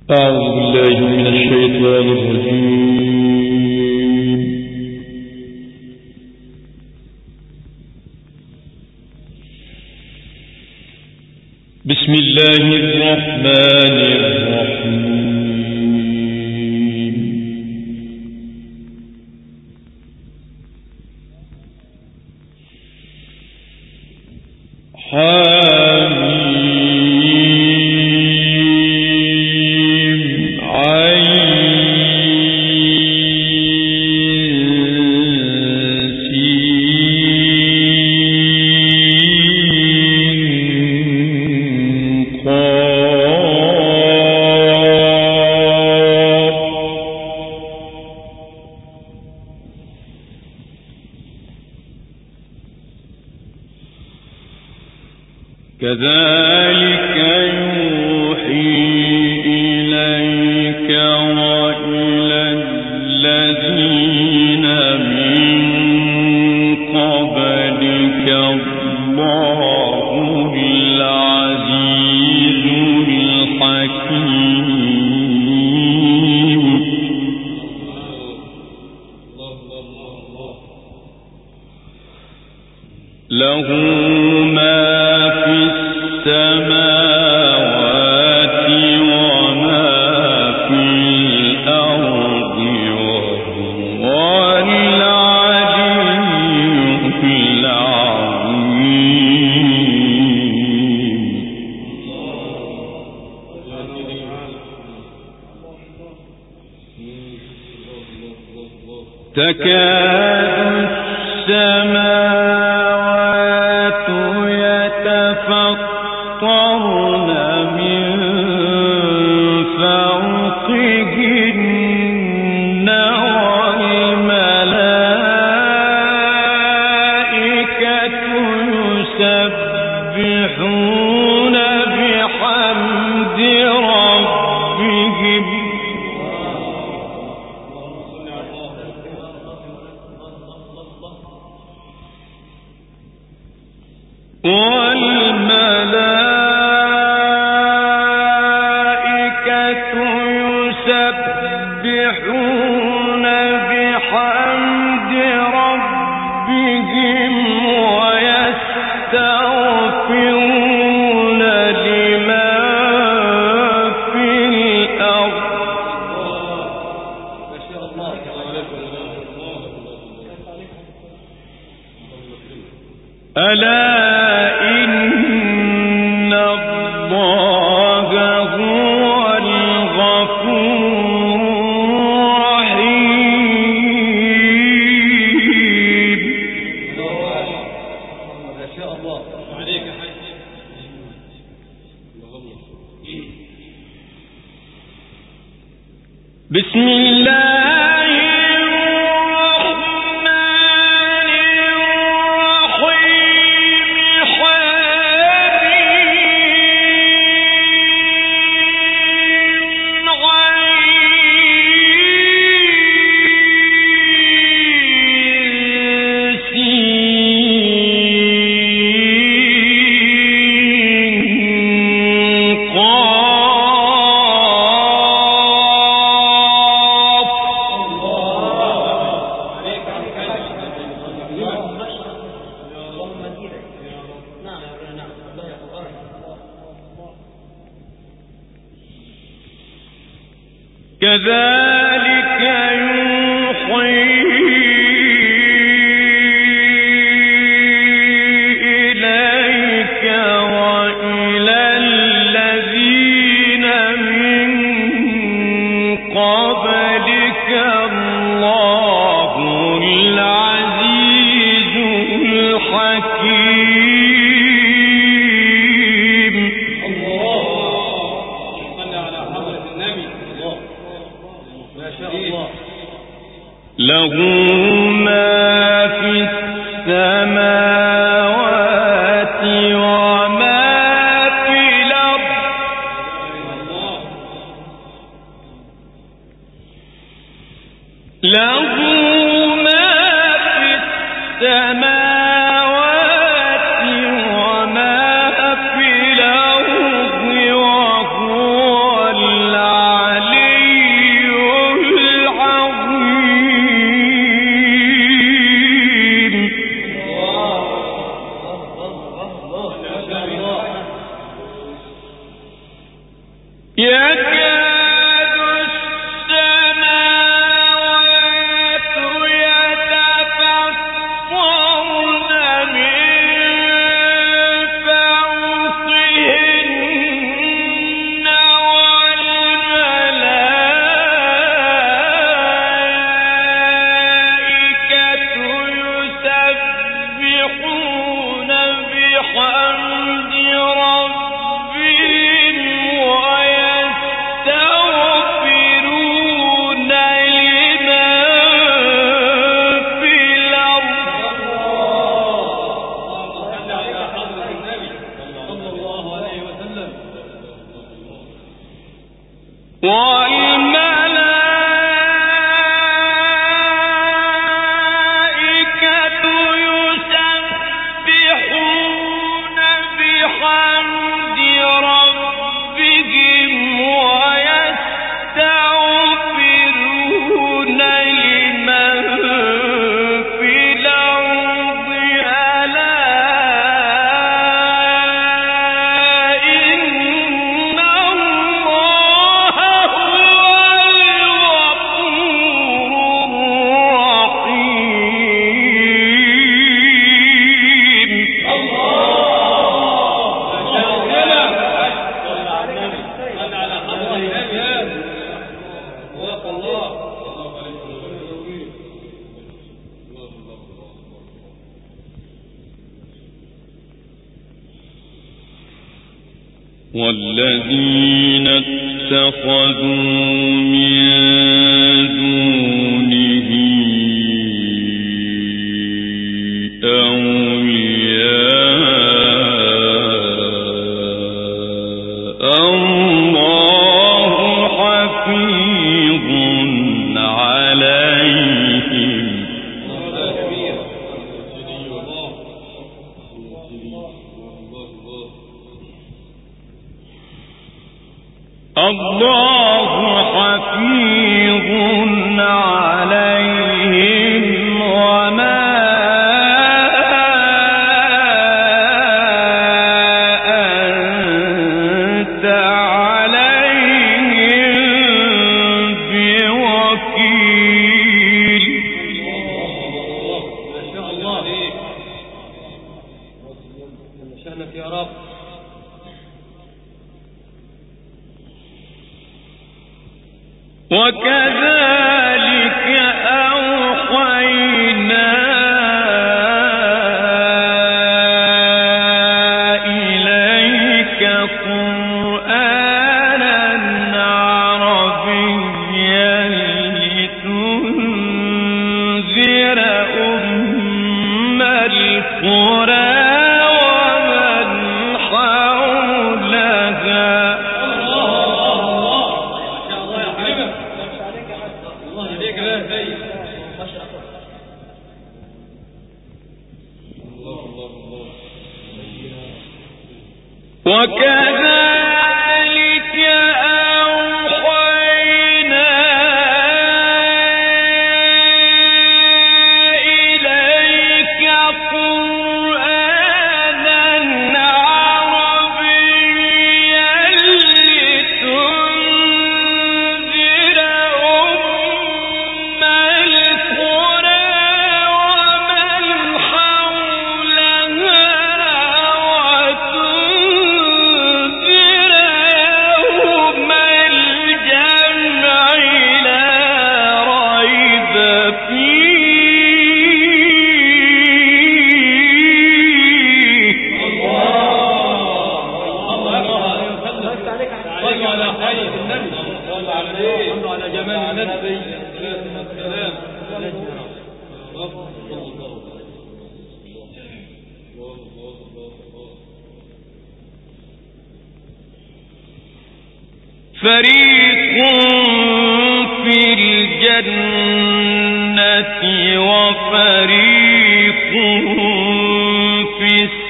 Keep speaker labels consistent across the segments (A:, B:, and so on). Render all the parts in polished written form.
A: أعوذ بالله من الشيطان الرجيم. بسم الله الرحمن الرحيم. كذلك يوحي إليك وإلى الذين من قبلك الله العزيز الحكيم. له ما في السماوات وما في الأرض وهو العلي العظيم. تكاد السماوات يتفطرن من فوقهن والملائكة يسبحون بحمد ربهم ويستغفرون لمن في الأرض. ألا إن الله هو الغفور الرحيم. ما شاء الله عليك يا حاج. بسم الله كذلك يوحي إليك وإلى الذين من قبلك الله العزيز الحكيم. الله صل على حضرة النبي. الله والذين اتخذوا من دونه أولياء الله حفيظ عليهم الله حفيظ عليهم وما أنت عليهم بوكيل.
B: ما شاء الله شأنك يا رب.
A: وكذلك أوحينا إليك قرآنا عربيا لتنذر أم القرى وكذلك أوحينا إليك قرآنا عربيا لتنذر أم القرى ومن حولها فريق في الجنة وفريق في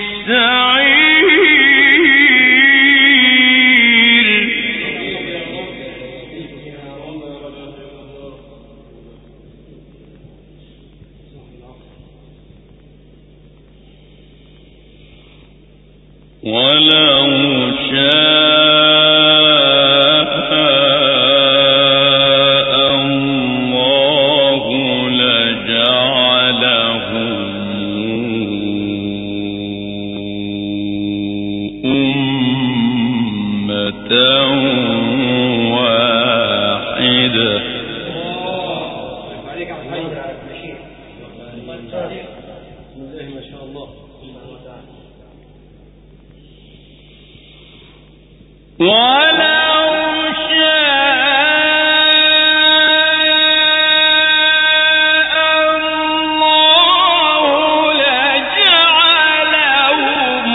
A: السعير. ولو شاء الله لجعلهم أمة واحدة.
B: ما شاء الله.
A: ولو شاء الله لجعلهم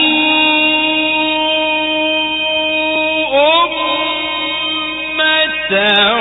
A: أمة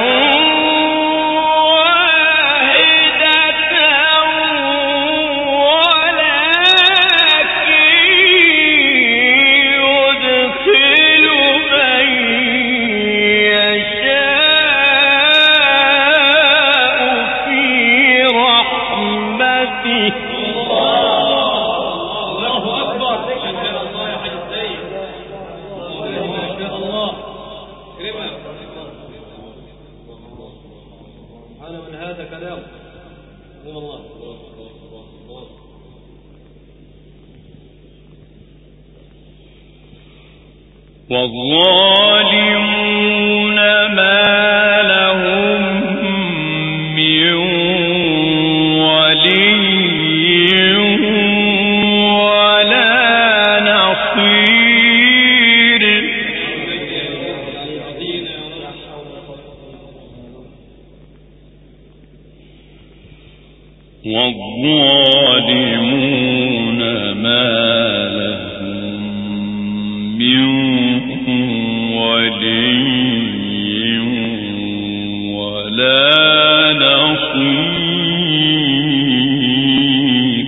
A: والظالمون ما لهم من ولي ولا نصير. والظالمون ما لهم من ولي ولا نصير.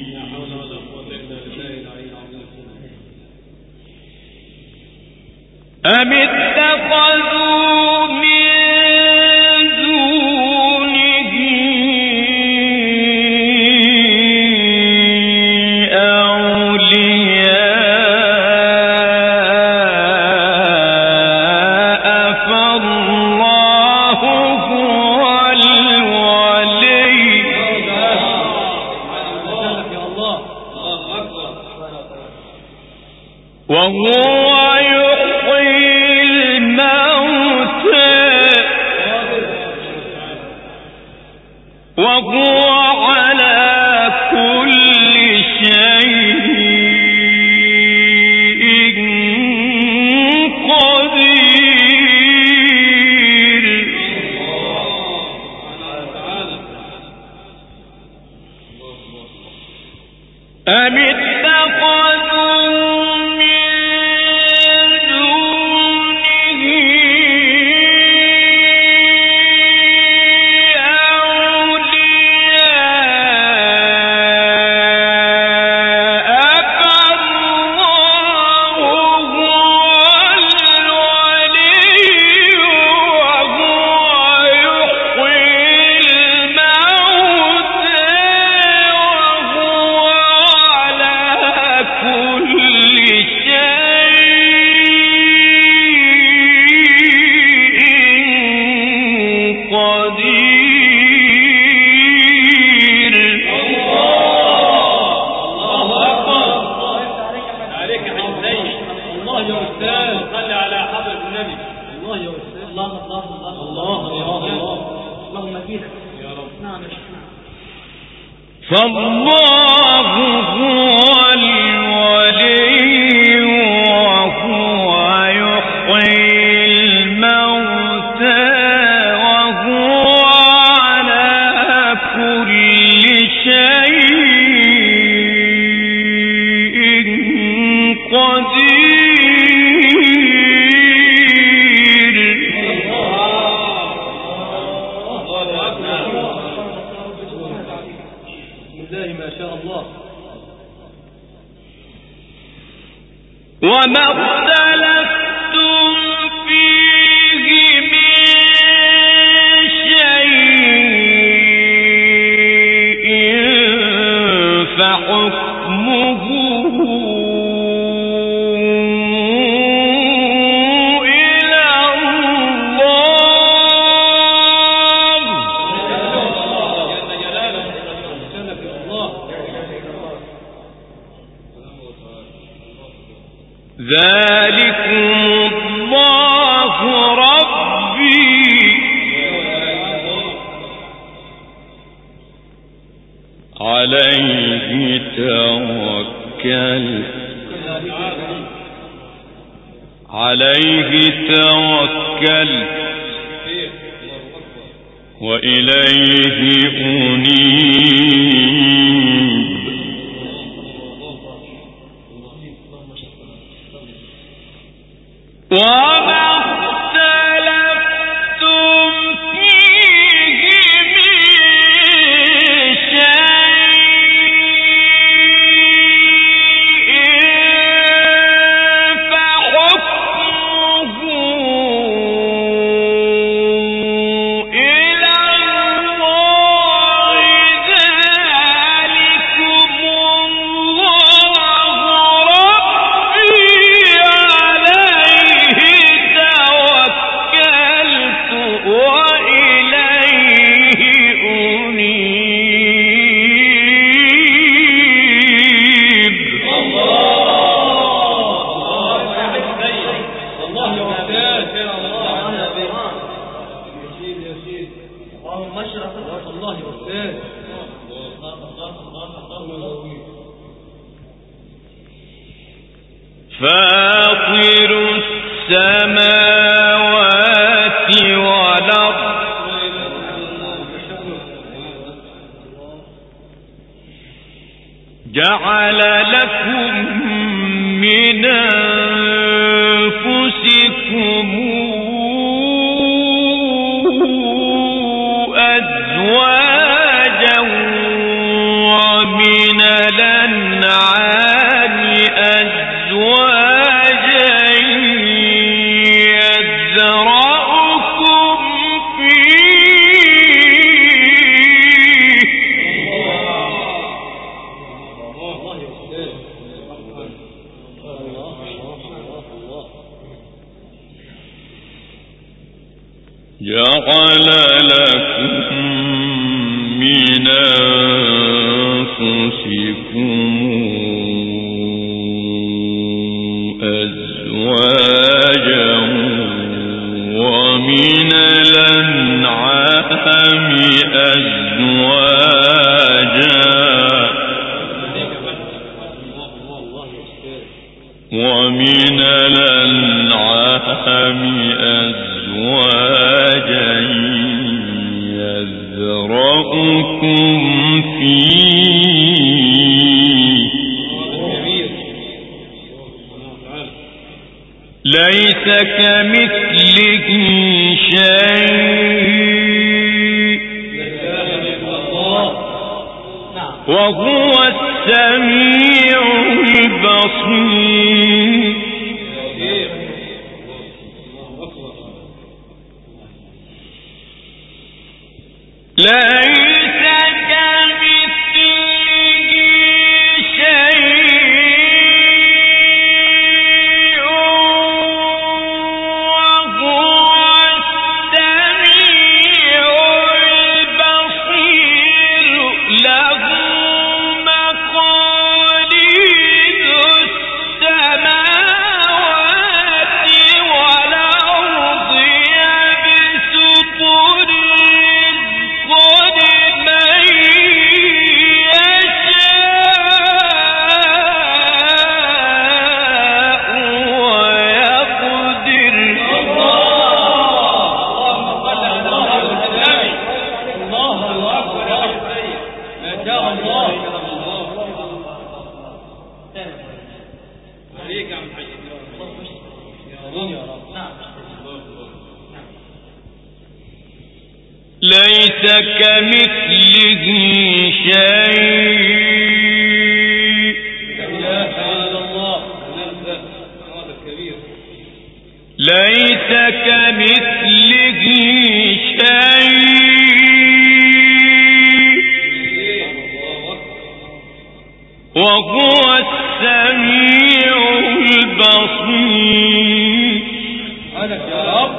A: أم اتخذوا من دونه أولياء فالله هو الولي. وهو يحيي الموتى وهو على كل شيء قدير. أم اتخذوا من دونه أولياء فالله هو الولي وهو يحيي الموتى وهو على كل شيء قدير.
B: الله أكبر. عليك يا حسين. الله يا أستاذ. صل على حضرة النبي. الله يا أستاذ. الله الله الله الله الله. اللهم اجينا يا رب. نعم يا شيخ.
A: فالله هو الولي وهو يحيي الموتى وهو على كل شيء قدير.
B: ما شاء الله.
A: وما اختلفتم فيه من شيء فحكمه ذلكم الله ربي عليه توكلت وإليه أنيب وما اختلفتم فيه من شيء فحكمه إلى الله ذلكم الله ربي عليه توكلت وإليه أنيب.
B: الله يا ساتر الله يا برهان يسير يسير اللهم اشرف الله يا استاذ
A: فاطر السماوات والأرض جعل لكم من أنفسكم أزواجا ومن الأنعام أزواجا يذرأكم فيه جعل لكم من أنفسكم أزواجا ومن الأنعام أزواجا يذرأكم فيه ليس كمثله شيء وهو السميع البصير. ليس كمثله شيء وهو السميع البصير. له مقاليد السماوات والأرض يبسط الرزق لمن يشاء ويقدر. ليس كمثله شيء ليس كمثله شيء وهو السميع البصير.
B: يا رب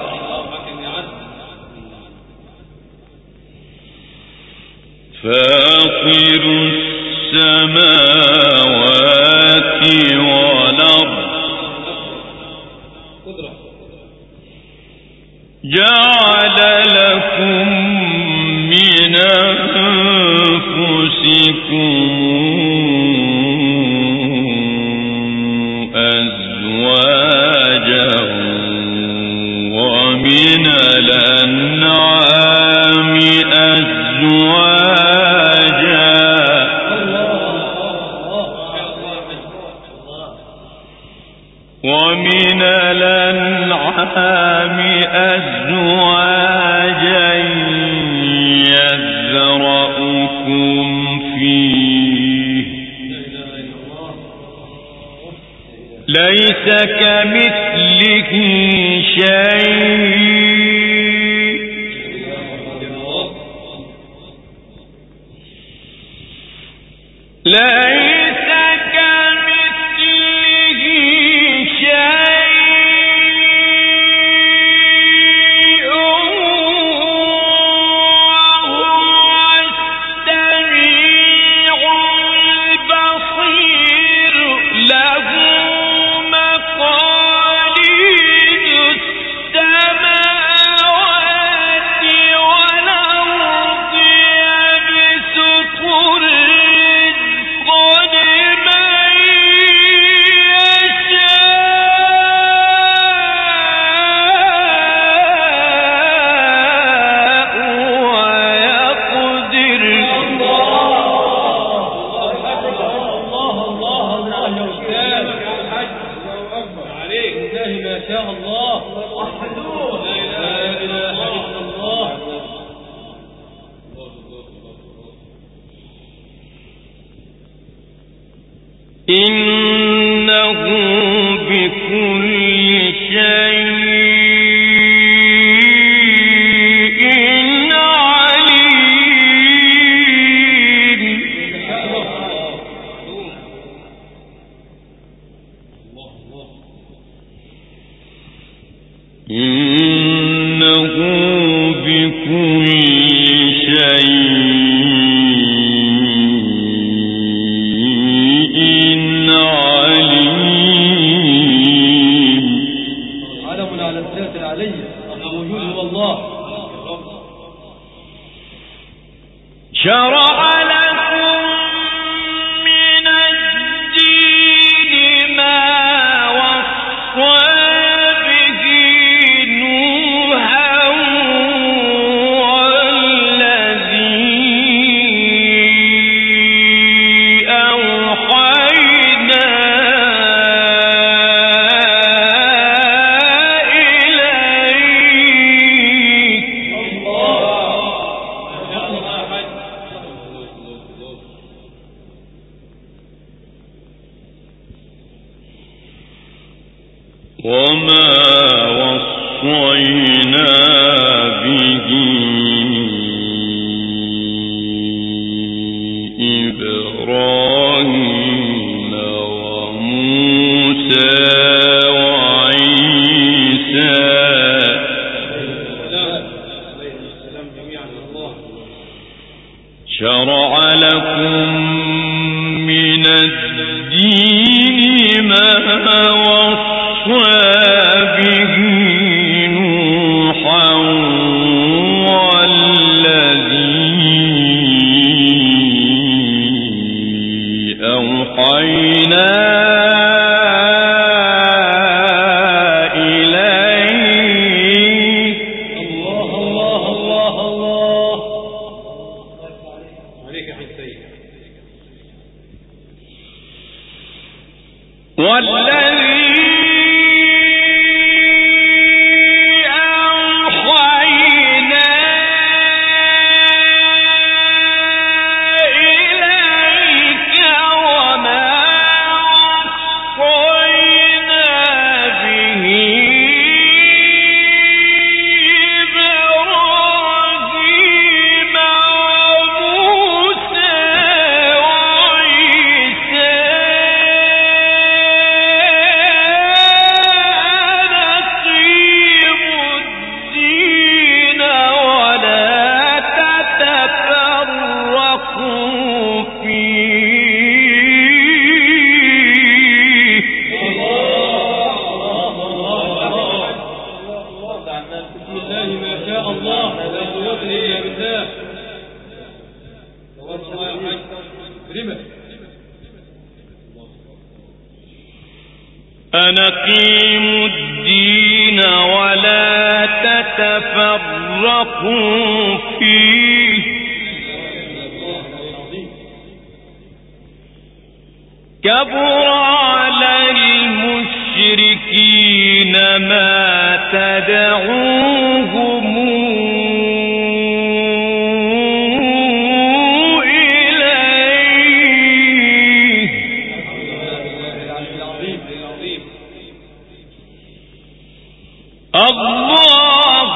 A: فاطر السماوات والأرض جعل لكم من أنفسكم أزواجا ومن الأنعام أزواجا يذرأكم فيه ليس كمثله شيء إنه بكل شيء عليم إنه بكل شيء شرع لكم من الدين ما وصى به نوحا والذي أوحينا وما وصينا به إبراهيم وموسى وعيسى شرع لكم من الدين ما به نوحا والذي أوحينا إليك الله الله الله الله عليك يا حسين أقيموا الدين ولا تتفرقوا فيه كبر على المشركين ما تدعوهم إليه الله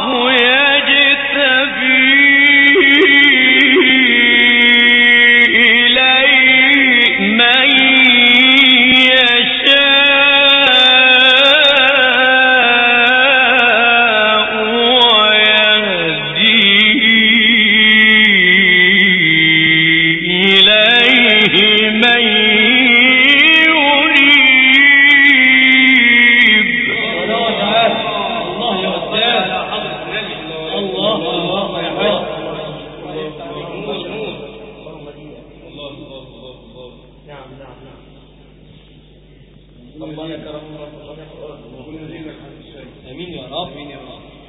A: يجتبي إليه من يشاء ويهدي إليه من يريد.
B: الله يا أستاذ الله الله يا حاج نعم نعم نعم الله يكرم امين يا رب امين يا رب.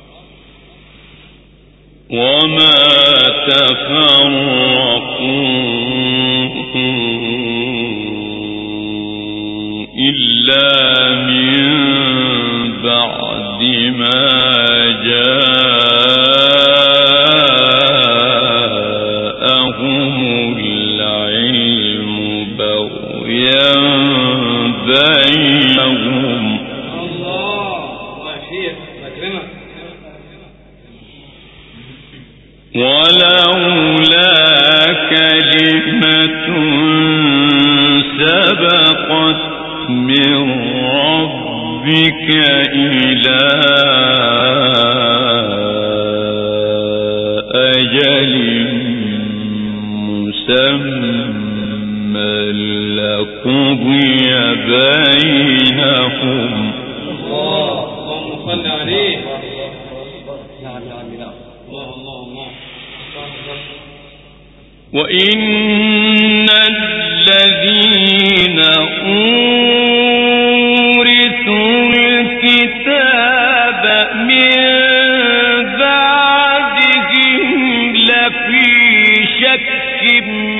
A: وما تفرقوا إلا من بعد ما جاءهم العلم بغيا بينهم
B: الله شيخ اكرمك
A: ولولا كلمة سبقت من ربك إلى أجل مسمى لقضي بينهم.
B: اللهم صل عليه. نعم نعم نعم الله الله الله.
A: وإن الذين أورثوا الكتاب من بعدهم لفي شك